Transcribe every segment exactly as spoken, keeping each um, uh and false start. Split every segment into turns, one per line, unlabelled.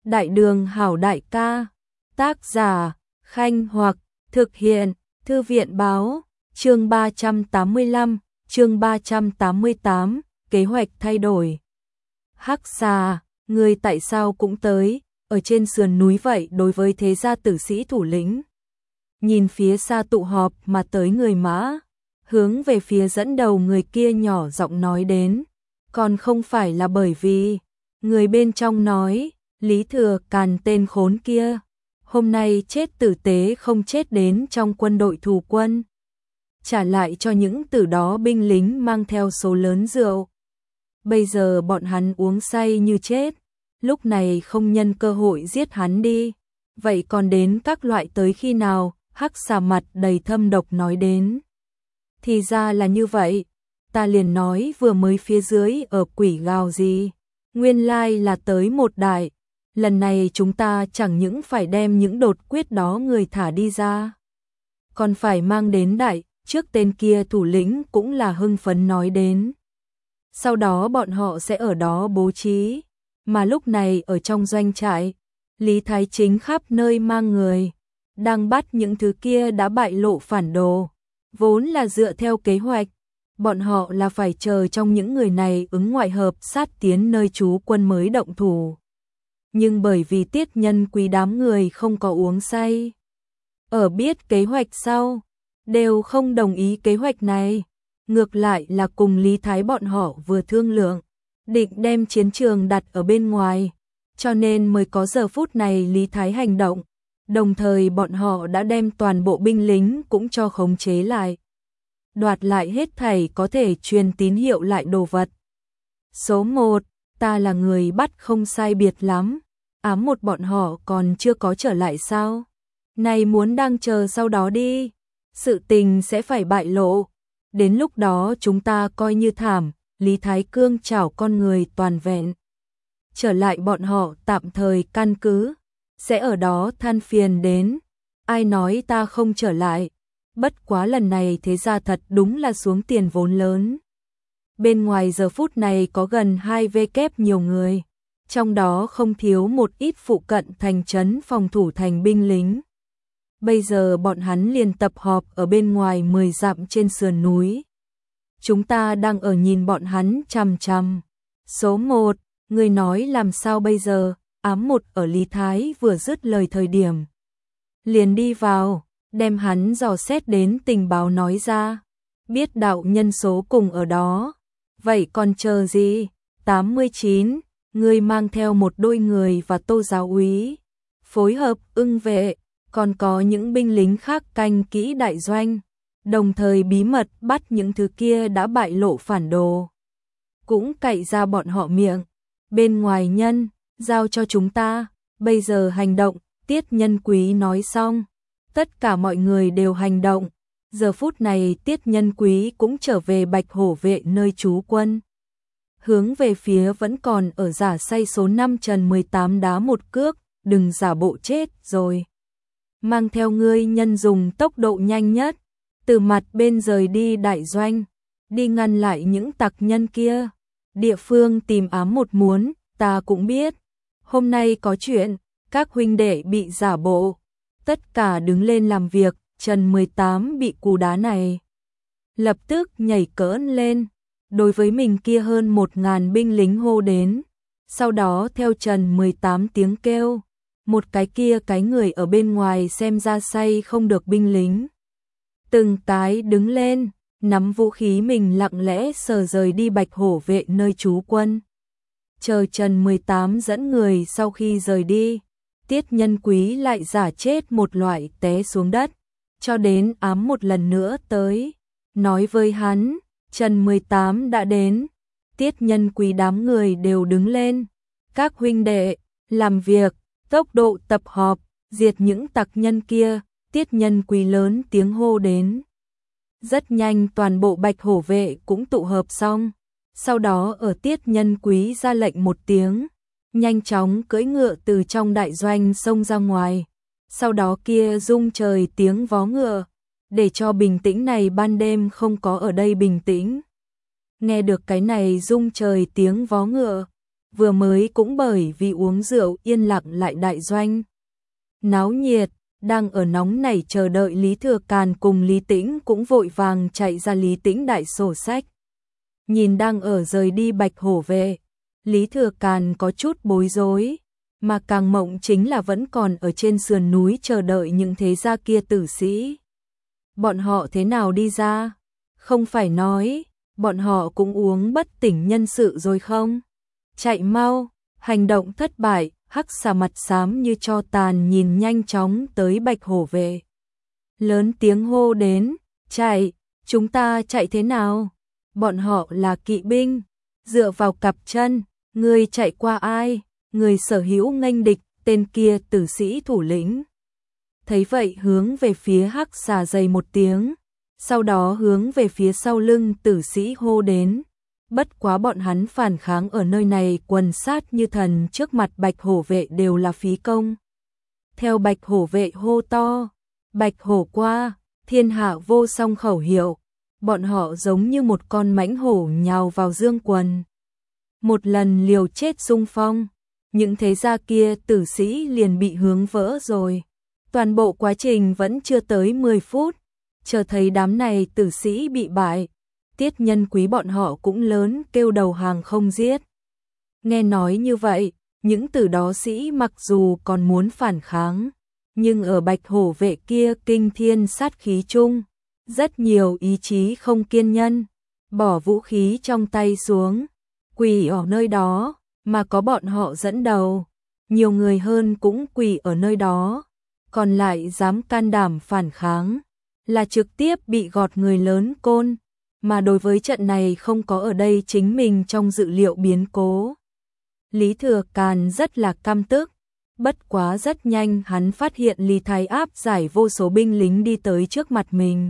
Đại đường hảo đại ca, tác giả, Khanh Hoặc, thực hiện, Thư viện báo, chương ba trăm tám mươi lăm, chương ba trăm tám mươi tám, kế hoạch thay đổi. Hắc Xà, người tại sao cũng tới, ở trên sườn núi vậy đối với thế gia tử sĩ thủ lĩnh. Nhìn phía xa tụ họp mà tới người mã, hướng về phía dẫn đầu người kia nhỏ giọng nói đến, còn không phải là bởi vì, người bên trong nói, Lý Thừa Càn tên khốn kia, hôm nay chết tử tế không chết đến trong quân đội thù quân. Trả lại cho những tử đó binh lính mang theo số lớn rượu. Bây giờ bọn hắn uống say như chết, lúc này không nhân cơ hội giết hắn đi. Vậy còn đến các loại tới khi nào? Hắc Xà mặt đầy thâm độc nói đến. Thì ra là như vậy, ta liền nói vừa mới phía dưới ở quỷ gào gì. Nguyên lai là tới một đại. Lần này chúng ta chẳng những phải đem những đột quyết đó người thả đi ra, còn phải mang đến đại. Trước tên kia thủ lĩnh cũng là hưng phấn nói đến. Sau đó bọn họ sẽ ở đó bố trí. Mà lúc này ở trong doanh trại, Lý Thái Chính khắp nơi mang người, đang bắt những thứ kia đã bại lộ phản đồ. Vốn là dựa theo kế hoạch, bọn họ là phải chờ trong những người này ứng ngoại hợp sát tiến nơi trú quân mới động thủ. Nhưng bởi vì Tiết Nhân Quý đám người không có uống say, ở biết kế hoạch sau, đều không đồng ý kế hoạch này. Ngược lại là cùng Lý Thái bọn họ vừa thương lượng, định đem chiến trường đặt ở bên ngoài, cho nên mới có giờ phút này Lý Thái hành động. Đồng thời bọn họ đã đem toàn bộ binh lính cũng cho khống chế lại, đoạt lại hết thảy có thể truyền tín hiệu lại đồ vật. Số một, ta là người bắt không sai biệt lắm. Ám một bọn họ còn chưa có trở lại sao? Này muốn đang chờ sau đó đi. Sự tình sẽ phải bại lộ. Đến lúc đó chúng ta coi như thảm. Lý Thái Cương chảo con người toàn vẹn. Trở lại bọn họ tạm thời căn cứ. Sẽ ở đó than phiền đến. Ai nói ta không trở lại. Bất quá lần này thế ra thật đúng là xuống tiền vốn lớn. Bên ngoài giờ phút này có gần hai vê kép nhiều người. Trong đó không thiếu một ít phụ cận thành trấn phòng thủ thành binh lính. Bây giờ bọn hắn liền tập họp ở bên ngoài mười dặm trên sườn núi. Chúng ta đang ở nhìn bọn hắn chằm chằm. Số một, người nói làm sao bây giờ? Ám một ở Lý Thái vừa dứt lời thời điểm. Liền đi vào, đem hắn dò xét đến tình báo nói ra. Biết đạo nhân số cùng ở đó. Vậy còn chờ gì? tám mươi chín, người mang theo một đôi người và Tô giáo úy. Phối hợp ưng vệ, còn có những binh lính khác canh kỹ đại doanh. Đồng thời bí mật bắt những thứ kia đã bại lộ phản đồ. Cũng cậy ra bọn họ miệng. Bên ngoài nhân, giao cho chúng ta, bây giờ hành động. Tiết Nhân Quý nói xong, tất cả mọi người đều hành động. Giờ phút này Tiết Nhân Quý cũng trở về Bạch Hổ vệ nơi trú quân. Hướng về phía vẫn còn ở giả say số năm Trần mười tám đá một cước, đừng giả bộ chết rồi. Mang theo ngươi nhân dùng tốc độ nhanh nhất, từ mặt bên rời đi đại doanh, đi ngăn lại những tặc nhân kia. Địa phương tìm ám một muốn, ta cũng biết. Hôm nay có chuyện, các huynh đệ bị giả bộ. Tất cả đứng lên làm việc, Trần mười tám bị cú đá này. Lập tức nhảy cỡn lên, đối với mình kia hơn một ngàn binh lính hô đến. Sau đó theo Trần mười tám tiếng kêu, một cái kia cái người ở bên ngoài xem ra say không được binh lính. Từng cái đứng lên, nắm vũ khí mình lặng lẽ sờ rời đi Bạch Hổ vệ nơi trú quân. Chờ Trần mười tám dẫn người sau khi rời đi, Tiết Nhân Quý lại giả chết một loại té xuống đất, cho đến ám một lần nữa tới. Nói với hắn, Trần mười tám đã đến. Tiết Nhân Quý đám người đều đứng lên. Các huynh đệ, làm việc, tốc độ tập họp, diệt những tặc nhân kia. Tiết Nhân Quý lớn tiếng hô đến. Rất nhanh toàn bộ Bạch Hổ vệ cũng tụ hợp xong. Sau đó ở Tiết Nhân Quý ra lệnh một tiếng, nhanh chóng cưỡi ngựa từ trong đại doanh xông ra ngoài. Sau đó kia rung trời tiếng vó ngựa, để cho bình tĩnh này ban đêm không có ở đây bình tĩnh. Nghe được cái này rung trời tiếng vó ngựa, vừa mới cũng bởi vì uống rượu yên lặng lại đại doanh. Náo nhiệt, đang ở nóng nảy chờ đợi Lý Thừa Càn cùng Lý Tĩnh cũng vội vàng chạy ra Lý Tĩnh đại sổ sách. Nhìn đang ở rời đi Bạch Hổ vệ, Lý Thừa Càn có chút bối rối, mà càng mộng chính là vẫn còn ở trên sườn núi chờ đợi những thế gia kia tử sĩ. Bọn họ thế nào đi ra? Không phải nói, bọn họ cũng uống bất tỉnh nhân sự rồi không? Chạy mau, hành động thất bại, Hắc Xà mặt xám như tro tàn nhìn nhanh chóng tới Bạch Hổ vệ. Lớn tiếng hô đến, chạy, chúng ta chạy thế nào? Bọn họ là kỵ binh, dựa vào cặp chân, người chạy qua ai? Người sở hữu nghênh địch, tên kia tử sĩ thủ lĩnh. Thấy vậy hướng về phía Hắc Xà dày một tiếng, sau đó hướng về phía sau lưng tử sĩ hô đến. Bất quá bọn hắn phản kháng ở nơi này quần sát như thần trước mặt Bạch Hổ vệ đều là phí công. Theo Bạch Hổ vệ hô to, Bạch Hổ qua, thiên hạ vô song khẩu hiệu, bọn họ giống như một con mãnh hổ nhào vào dương quần. Một lần liều chết xung phong, những thế gia kia tử sĩ liền bị hướng vỡ rồi. Toàn bộ quá trình vẫn chưa tới mười phút, chờ thấy đám này tử sĩ bị bại. Tiết Nhân Quý bọn họ cũng lớn kêu đầu hàng không giết. Nghe nói như vậy, những tử đó sĩ mặc dù còn muốn phản kháng, nhưng ở Bạch Hổ vệ kia kinh thiên sát khí chung, rất nhiều ý chí không kiên nhẫn, bỏ vũ khí trong tay xuống, quỳ ở nơi đó, mà có bọn họ dẫn đầu, nhiều người hơn cũng quỳ ở nơi đó, còn lại dám can đảm phản kháng, là trực tiếp bị gọt người lớn côn. Mà đối với trận này không có ở đây chính mình trong dự liệu biến cố. Lý Thừa Càn rất là căm tức, bất quá rất nhanh hắn phát hiện Lý Thái áp giải vô số binh lính đi tới trước mặt mình.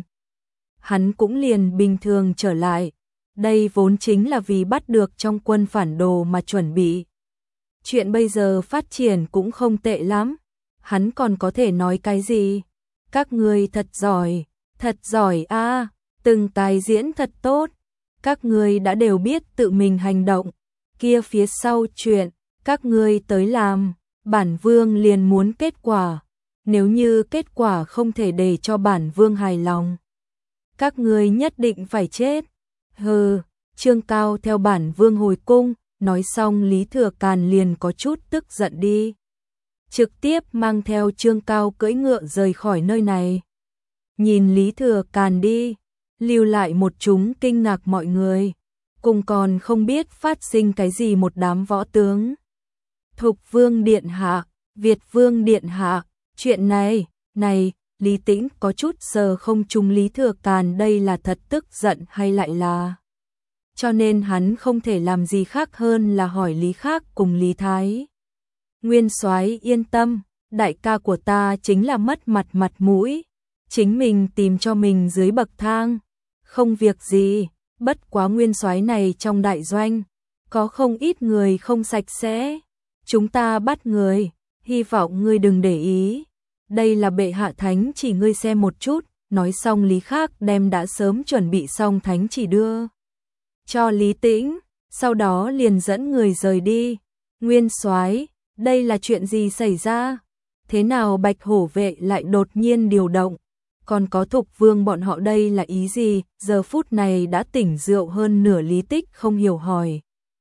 Hắn cũng liền bình thường trở lại, đây vốn chính là vì bắt được trong quân phản đồ mà chuẩn bị. Chuyện bây giờ phát triển cũng không tệ lắm, hắn còn có thể nói cái gì? Các ngươi thật giỏi, thật giỏi a. Từng tài diễn thật tốt, các ngươi đã đều biết tự mình hành động, kia phía sau chuyện, các ngươi tới làm, bản vương liền muốn kết quả, nếu như kết quả không thể để cho bản vương hài lòng. Các ngươi nhất định phải chết, hừ, Trương Cao theo bản vương hồi cung, nói xong Lý Thừa Càn liền có chút tức giận đi. Trực tiếp mang theo Trương Cao cưỡi ngựa rời khỏi nơi này. Nhìn Lý Thừa Càn đi, lưu lại một chúng kinh ngạc mọi người, cùng còn không biết phát sinh cái gì một đám võ tướng. Thục Vương Điện Hạ, Việt Vương Điện Hạ, chuyện này, này, Lý Tĩnh có chút sờ không chung Lý Thừa Càn đây là thật tức giận hay lại là. Cho nên hắn không thể làm gì khác hơn là hỏi Lý Khác cùng Lý Thái. Nguyên soái yên tâm, đại ca của ta chính là mất mặt mặt mũi, chính mình tìm cho mình dưới bậc thang. Không việc gì, bất quá nguyên soái này trong đại doanh, có không ít người không sạch sẽ. Chúng ta bắt người, hy vọng ngươi đừng để ý. Đây là bệ hạ thánh chỉ ngươi xem một chút, nói xong Lý Khác đem đã sớm chuẩn bị xong thánh chỉ đưa cho Lý Tĩnh, sau đó liền dẫn người rời đi. Nguyên soái, đây là chuyện gì xảy ra? Thế nào Bạch Hổ vệ lại đột nhiên điều động? Còn có Thục Vương bọn họ đây là ý gì? Giờ phút này đã tỉnh rượu hơn nửa Lý Tích không hiểu hỏi.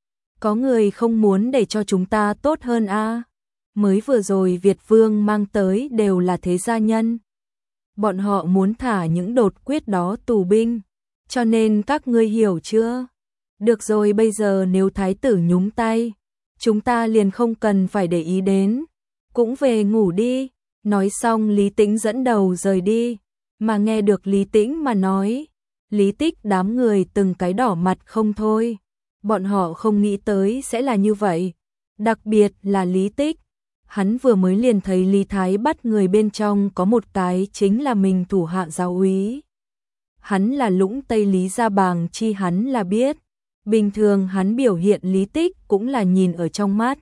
Có người không muốn để cho chúng ta tốt hơn a? À? Mới vừa rồi Việt Vương mang tới đều là thế gia nhân. Bọn họ muốn thả những đột quyết đó tù binh. Cho nên các ngươi hiểu chưa? Được rồi, bây giờ nếu thái tử nhúng tay, chúng ta liền không cần phải để ý đến. Cũng về ngủ đi. Nói xong Lý Tĩnh dẫn đầu rời đi. Mà nghe được Lý Tĩnh mà nói, Lý Tích đám người từng cái đỏ mặt không thôi. Bọn họ không nghĩ tới sẽ là như vậy. Đặc biệt là Lý Tích. Hắn vừa mới liền thấy Lý Thái bắt người bên trong có một cái chính là mình thủ hạ giáo úy. Hắn là Lũng Tây Lý Gia Bàng chi hắn là biết. Bình thường hắn biểu hiện Lý Tích cũng là nhìn ở trong mắt.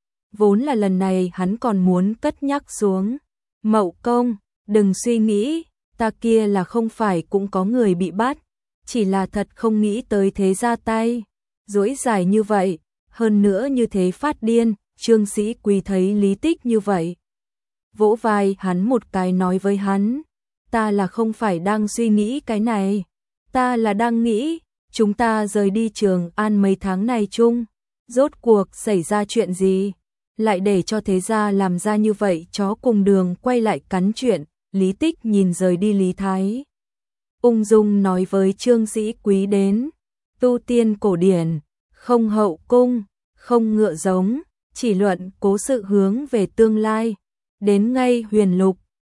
Vốn là lần này hắn còn muốn cất nhắc xuống. Mậu công, đừng suy nghĩ, ta kia là không phải cũng có người bị bắt. Chỉ là thật không nghĩ tới thế ra tay. Dỗi dài như vậy, hơn nữa như thế phát điên, Trương Sĩ Quý thấy Lý Tích như vậy. Vỗ vai hắn một cái nói với hắn, ta là không phải đang suy nghĩ cái này, ta là đang nghĩ, chúng ta rời đi Trường An mấy tháng này chung, rốt cuộc xảy ra chuyện gì, lại để cho thế gia làm ra như vậy chó cùng đường quay lại cắn chuyện. Lý Tích nhìn rời đi Lý Thái, ung dung nói với Trương Sĩ Quý đến, tu tiên cổ điển, không hậu cung, không ngựa giống, chỉ luận cố sự hướng về tương lai, đến ngay huyền lục,